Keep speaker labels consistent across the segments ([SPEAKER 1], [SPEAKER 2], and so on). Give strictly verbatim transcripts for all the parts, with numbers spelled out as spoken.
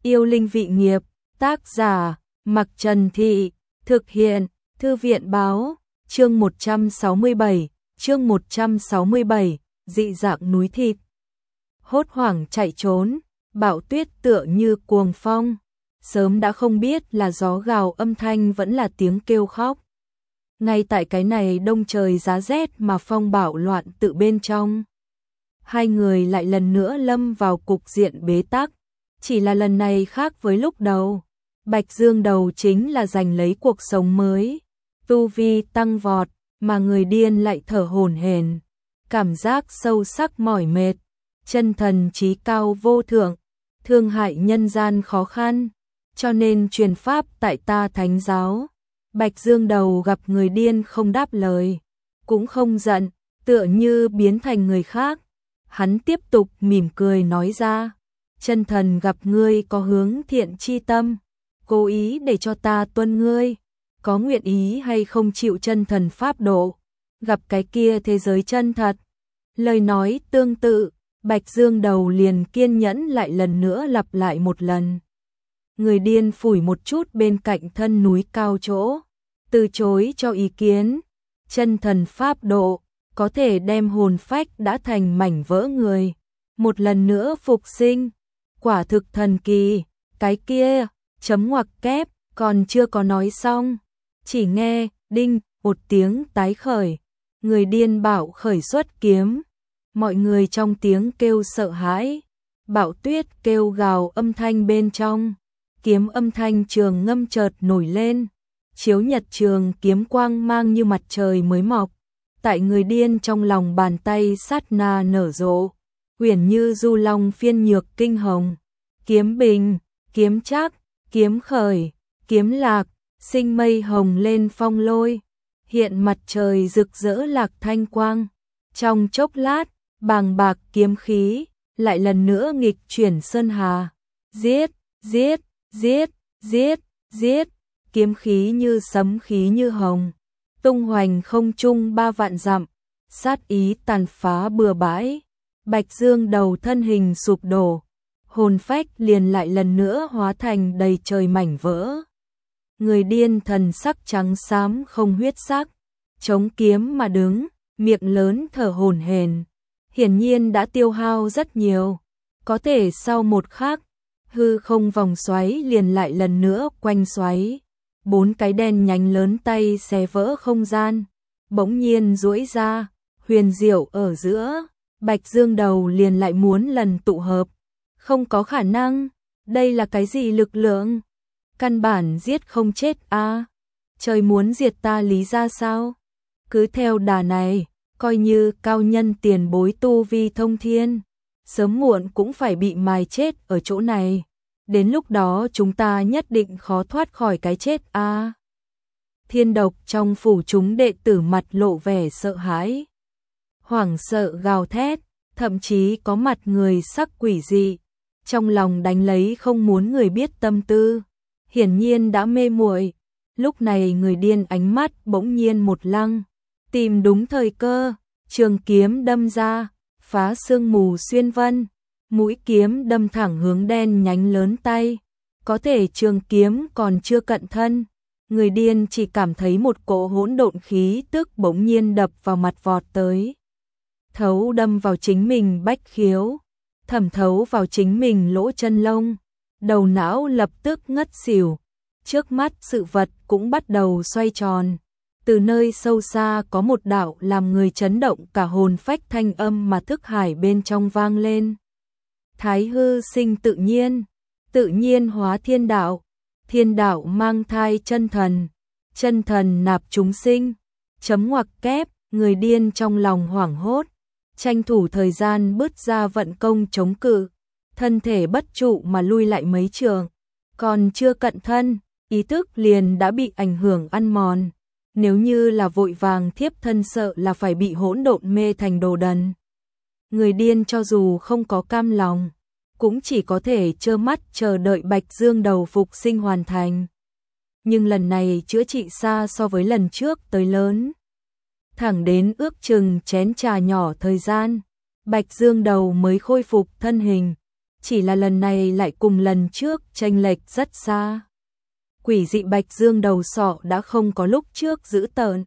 [SPEAKER 1] Yêu linh vị nghiệp, tác giả, Mặc Trần Thị, thực hiện, Thư viện báo, chương một trăm sáu mươi bảy, chương một trăm sáu mươi bảy, dị dạng núi thịt. Hốt hoảng chạy trốn, bão tuyết tựa như cuồng phong, sớm đã không biết là gió gào âm thanh vẫn là tiếng kêu khóc. Ngay tại cái này đông trời giá rét mà phong bạo loạn tự bên trong. Hai người lại lần nữa lâm vào cục diện bế tắc, chỉ là lần này khác với lúc đầu. Bạch Dương Đầu chính là giành lấy cuộc sống mới, tu vi tăng vọt, mà người điên lại thở hổn hển, cảm giác sâu sắc mỏi mệt, chân thần trí cao vô thượng, thương hại nhân gian khó khăn, cho nên truyền pháp tại ta thánh giáo. Bạch Dương Đầu gặp người điên không đáp lời, cũng không giận, tựa như biến thành người khác. Hắn tiếp tục mỉm cười nói ra, chân thần gặp ngươi có hướng thiện chi tâm, cố ý để cho ta tuân ngươi, có nguyện ý hay không chịu chân thần pháp độ, gặp cái kia thế giới chân thật. Lời nói tương tự, Bạch Dương Đầu liền kiên nhẫn lại lần nữa lặp lại một lần. Người điên phủi một chút bên cạnh thân núi cao chỗ, từ chối cho ý kiến. Chân thần pháp độ có thể đem hồn phách đã thành mảnh vỡ người một lần nữa phục sinh, quả thực thần kỳ. Cái kia, chấm ngoặc kép, còn chưa có nói xong, chỉ nghe đinh một tiếng tái khởi, người điên bạo khởi xuất kiếm. Mọi người trong tiếng kêu sợ hãi, bão tuyết kêu gào âm thanh bên trong, kiếm âm thanh trường ngâm chợt nổi lên, chiếu nhật trường kiếm quang mang như mặt trời mới mọc, tại người điên trong lòng bàn tay sát na nở rộ, huyền như du long phiên nhược kinh hồng, kiếm bình, kiếm chắc, kiếm khởi, kiếm lạc, sinh mây hồng lên phong lôi, hiện mặt trời rực rỡ lạc thanh quang. Trong chốc lát, bàng bạc kiếm khí lại lần nữa nghịch chuyển sơn hà, giết, giết, giết, giết, giết, kiếm khí như sấm khí như hồng, tung hoành không trung ba vạn dặm, sát ý tàn phá bừa bãi. Bạch Dương Đầu thân hình sụp đổ, hồn phách liền lại lần nữa hóa thành đầy trời mảnh vỡ. Người điên thần sắc trắng xám không huyết sắc, chống kiếm mà đứng, miệng lớn thở hổn hển, hiển nhiên đã tiêu hao rất nhiều. Có thể sau một khắc, hư không vòng xoáy liền lại lần nữa quanh xoáy, bốn cái đen nhánh lớn tay xé vỡ không gian, bỗng nhiên duỗi ra, huyền diệu ở giữa. Bạch Dương Đầu liền lại muốn lần tụ hợp, không có khả năng. Đây là cái gì lực lượng? Căn bản giết không chết a. À? Trời muốn diệt ta lý ra sao? Cứ theo đà này, coi như cao nhân tiền bối tu vi thông thiên, sớm muộn cũng phải bị mài chết ở chỗ này. Đến lúc đó chúng ta nhất định khó thoát khỏi cái chết a. À? Thiên độc trong phủ chúng đệ tử mặt lộ vẻ sợ hãi, hoảng sợ gào thét, thậm chí có mặt người sắc quỷ dị, trong lòng đánh lấy không muốn người biết tâm tư, hiển nhiên đã mê muội. Lúc này người điên ánh mắt bỗng nhiên một lăng, tìm đúng thời cơ, trường kiếm đâm ra, phá sương mù xuyên vân, mũi kiếm đâm thẳng hướng đen nhánh lớn tay. Có thể trường kiếm còn chưa cận thân, người điên chỉ cảm thấy một cỗ hỗn độn khí tức bỗng nhiên đập vào mặt vọt tới, thấu đâm vào chính mình bách khiếu, thẩm thấu vào chính mình lỗ chân lông, đầu não lập tức ngất xỉu. Trước mắt sự vật cũng bắt đầu xoay tròn, từ nơi sâu xa có một đạo làm người chấn động cả hồn phách thanh âm mà thức hải bên trong vang lên. Thái hư sinh tự nhiên, tự nhiên hóa thiên đạo, thiên đạo mang thai chân thần, chân thần nạp chúng sinh. Chấm ngoặc kép, người điên trong lòng hoảng hốt, tranh thủ thời gian bứt ra vận công chống cự, thân thể bất trụ mà lui lại mấy trường, còn chưa cận thân, ý thức liền đã bị ảnh hưởng ăn mòn. Nếu như là vội vàng thiếp thân sợ là phải bị hỗn độn mê thành đồ đần. Người điên cho dù không có cam lòng, cũng chỉ có thể trơ mắt chờ đợi Bạch Dương Đầu phục sinh hoàn thành. Nhưng lần này chữa trị xa so với lần trước tới lớn. Thẳng đến ước chừng chén trà nhỏ thời gian, Bạch Dương Đầu mới khôi phục thân hình, chỉ là lần này lại cùng lần trước chênh lệch rất xa. Quỷ dị Bạch Dương đầu sọ đã không có lúc trước dữ tợn.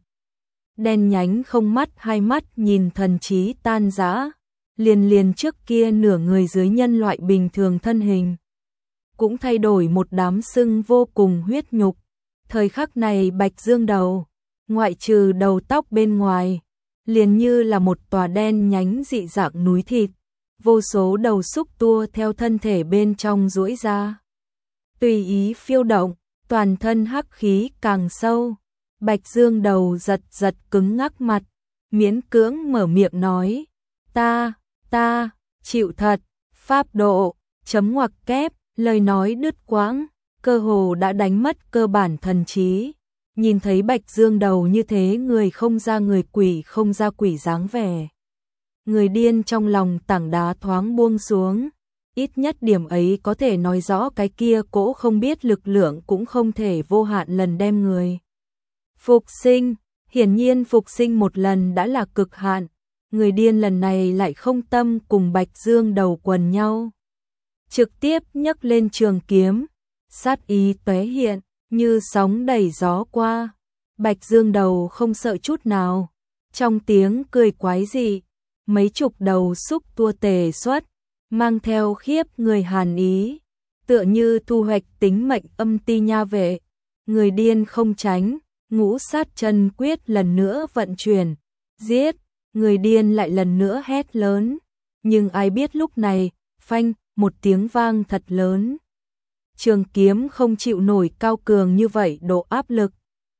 [SPEAKER 1] Đen nhánh không mắt, hai mắt nhìn thần trí tan rã, liền liền trước kia nửa người dưới nhân loại bình thường thân hình. Cũng thay đổi một đám sưng vô cùng huyết nhục. Thời khắc này Bạch Dương đầu, ngoại trừ đầu tóc bên ngoài, liền như là một tòa đen nhánh dị dạng núi thịt, vô số đầu xúc tua theo thân thể bên trong duỗi ra. Tùy ý phiêu động, toàn thân hắc khí càng sâu. Bạch Dương đầu giật giật cứng ngắc mặt, miễn cưỡng mở miệng nói, ta, ta, chịu thật, pháp độ, chấm ngoặc kép, lời nói đứt quãng, cơ hồ đã đánh mất cơ bản thần trí. Nhìn thấy Bạch Dương đầu như thế, người không ra người, quỷ không ra quỷ dáng vẻ. Người điên trong lòng tảng đá thoáng buông xuống, ít nhất điểm ấy có thể nói rõ cái kia cỗ không biết lực lượng cũng không thể vô hạn lần đem người phục sinh. Hiển nhiên phục sinh một lần đã là cực hạn, người điên lần này lại không tâm cùng Bạch Dương đầu quần nhau. Trực tiếp nhấc lên trường kiếm, sát ý tóe hiện, như sóng đẩy gió qua. Bạch Dương đầu không sợ chút nào, trong tiếng cười quái dị, mấy chục đầu xúc tua tề xuất, mang theo khiếp người hàn ý, tựa như thu hoạch tính mệnh âm ti nha vệ. Người điên không tránh, ngũ sát chân quyết lần nữa vận chuyển, giết. Người điên lại lần nữa hét lớn, nhưng ai biết lúc này, phanh, một tiếng vang thật lớn. Trường kiếm không chịu nổi cao cường như vậy độ áp lực.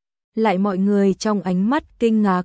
[SPEAKER 1] Lại mọi người trong ánh mắt kinh ngạc,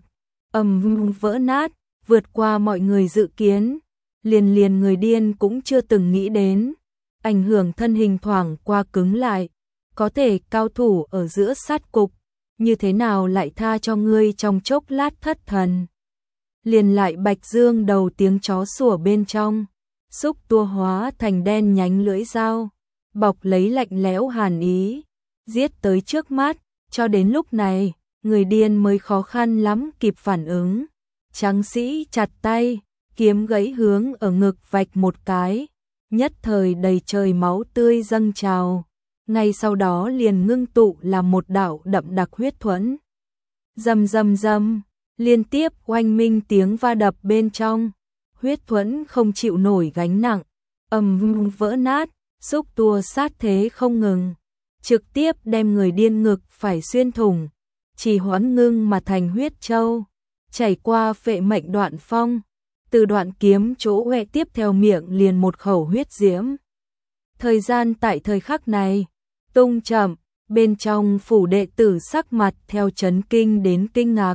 [SPEAKER 1] ầm vỡ nát, vượt qua mọi người dự kiến. Liền liền người điên cũng chưa từng nghĩ đến, ảnh hưởng thân hình thoảng qua cứng lại, có thể cao thủ ở giữa sát cục, như thế nào lại tha cho ngươi trong chốc lát thất thần. Liền lại Bạch Dương đầu tiếng chó sủa bên trong, xúc tua hóa thành đen nhánh lưỡi dao, bọc lấy lạnh lẽo hàn ý, giết tới trước mắt. Cho đến lúc này, người điên mới khó khăn lắm kịp phản ứng. Tráng sĩ chặt tay, kiếm gãy hướng ở ngực vạch một cái, nhất thời đầy trời máu tươi dâng trào. Ngay sau đó liền ngưng tụ là một đạo đậm đặc huyết thuẫn. Rầm rầm rầm, liên tiếp oanh minh tiếng va đập bên trong, huyết thuẫn không chịu nổi gánh nặng, ầm vỡ nát, xúc tua sát thế không ngừng, trực tiếp đem người điên ngực phải xuyên thủng, chỉ hoãn ngưng mà thành huyết châu, chảy qua phệ mệnh đoạn phong, từ đoạn kiếm chỗ hoẹ tiếp theo miệng liền một khẩu huyết diễm. Thời gian tại thời khắc này tung chậm, bên trong phủ đệ tử sắc mặt theo chấn kinh đến kinh ngạc.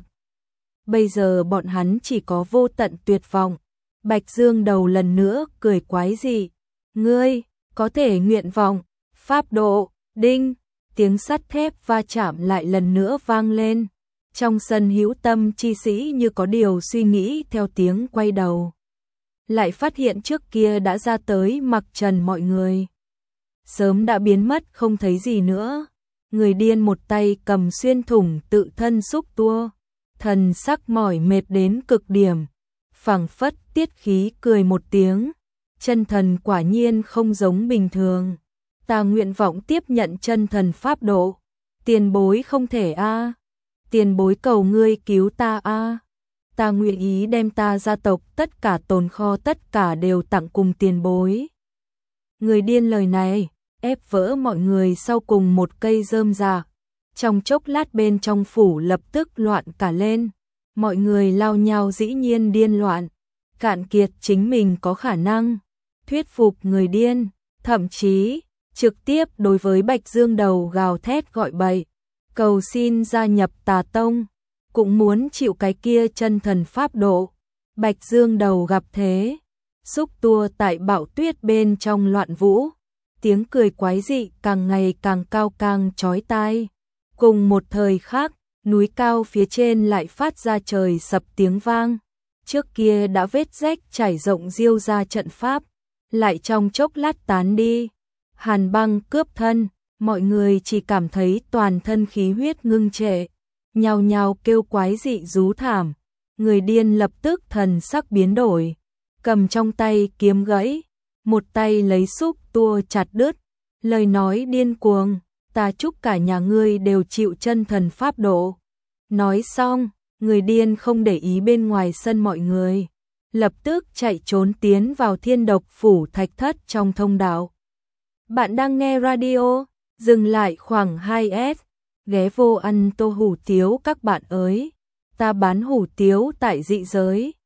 [SPEAKER 1] Bây giờ bọn hắn chỉ có vô tận tuyệt vọng. Bạch Dương đầu lần nữa cười quái dị, ngươi có thể nguyện vọng, pháp độ, đinh, tiếng sắt thép va chạm lại lần nữa vang lên. Trong sân hữu tâm chi sĩ như có điều suy nghĩ theo tiếng quay đầu, lại phát hiện trước kia đã ra tới Mặc Trần mọi người sớm đã biến mất không thấy gì nữa. Người điên một tay cầm xuyên thủng tự thân xúc tua, thần sắc mỏi mệt đến cực điểm, phảng phất tiết khí cười một tiếng, chân thần quả nhiên không giống bình thường. Ta nguyện vọng tiếp nhận chân thần pháp độ, tiền bối không thể a, tiền bối cầu ngươi cứu ta a, ta nguyện ý đem ta gia tộc tất cả tồn kho tất cả đều tặng cùng tiền bối. Người điên lời này ép vỡ mọi người sau cùng một cây rơm rạ. Trong chốc lát bên trong phủ lập tức loạn cả lên, mọi người lao nhau dĩ nhiên điên loạn, cạn kiệt chính mình có khả năng thuyết phục người điên, thậm chí trực tiếp đối với Bạch Dương đầu gào thét gọi bậy, cầu xin gia nhập Tà Tông, cũng muốn chịu cái kia chân thần pháp độ. Bạch Dương đầu gặp thế, xúc tua tại bão tuyết bên trong loạn vũ, tiếng cười quái dị càng ngày càng cao càng chói tai. Cùng một thời khác, núi cao phía trên lại phát ra trời sập tiếng vang. Trước kia đã vết rách trải rộng diêu ra trận pháp, lại trong chốc lát tán đi. Hàn băng cướp thân, mọi người chỉ cảm thấy toàn thân khí huyết ngưng trệ, nhao nhao kêu quái dị rú thảm. Người điên lập tức thần sắc biến đổi, cầm trong tay kiếm gãy, một tay lấy xúc tua chặt đứt, lời nói điên cuồng, ta chúc cả nhà ngươi đều chịu chân thần pháp độ. Nói xong, người điên không để ý bên ngoài sân mọi người, lập tức chạy trốn tiến vào Thiên Độc Phủ Thạch Thất trong thông đạo. Bạn đang nghe radio, dừng lại khoảng hai S, ghé vô ăn tô hủ tiếu các bạn ơi, ta bán hủ tiếu tại dị giới.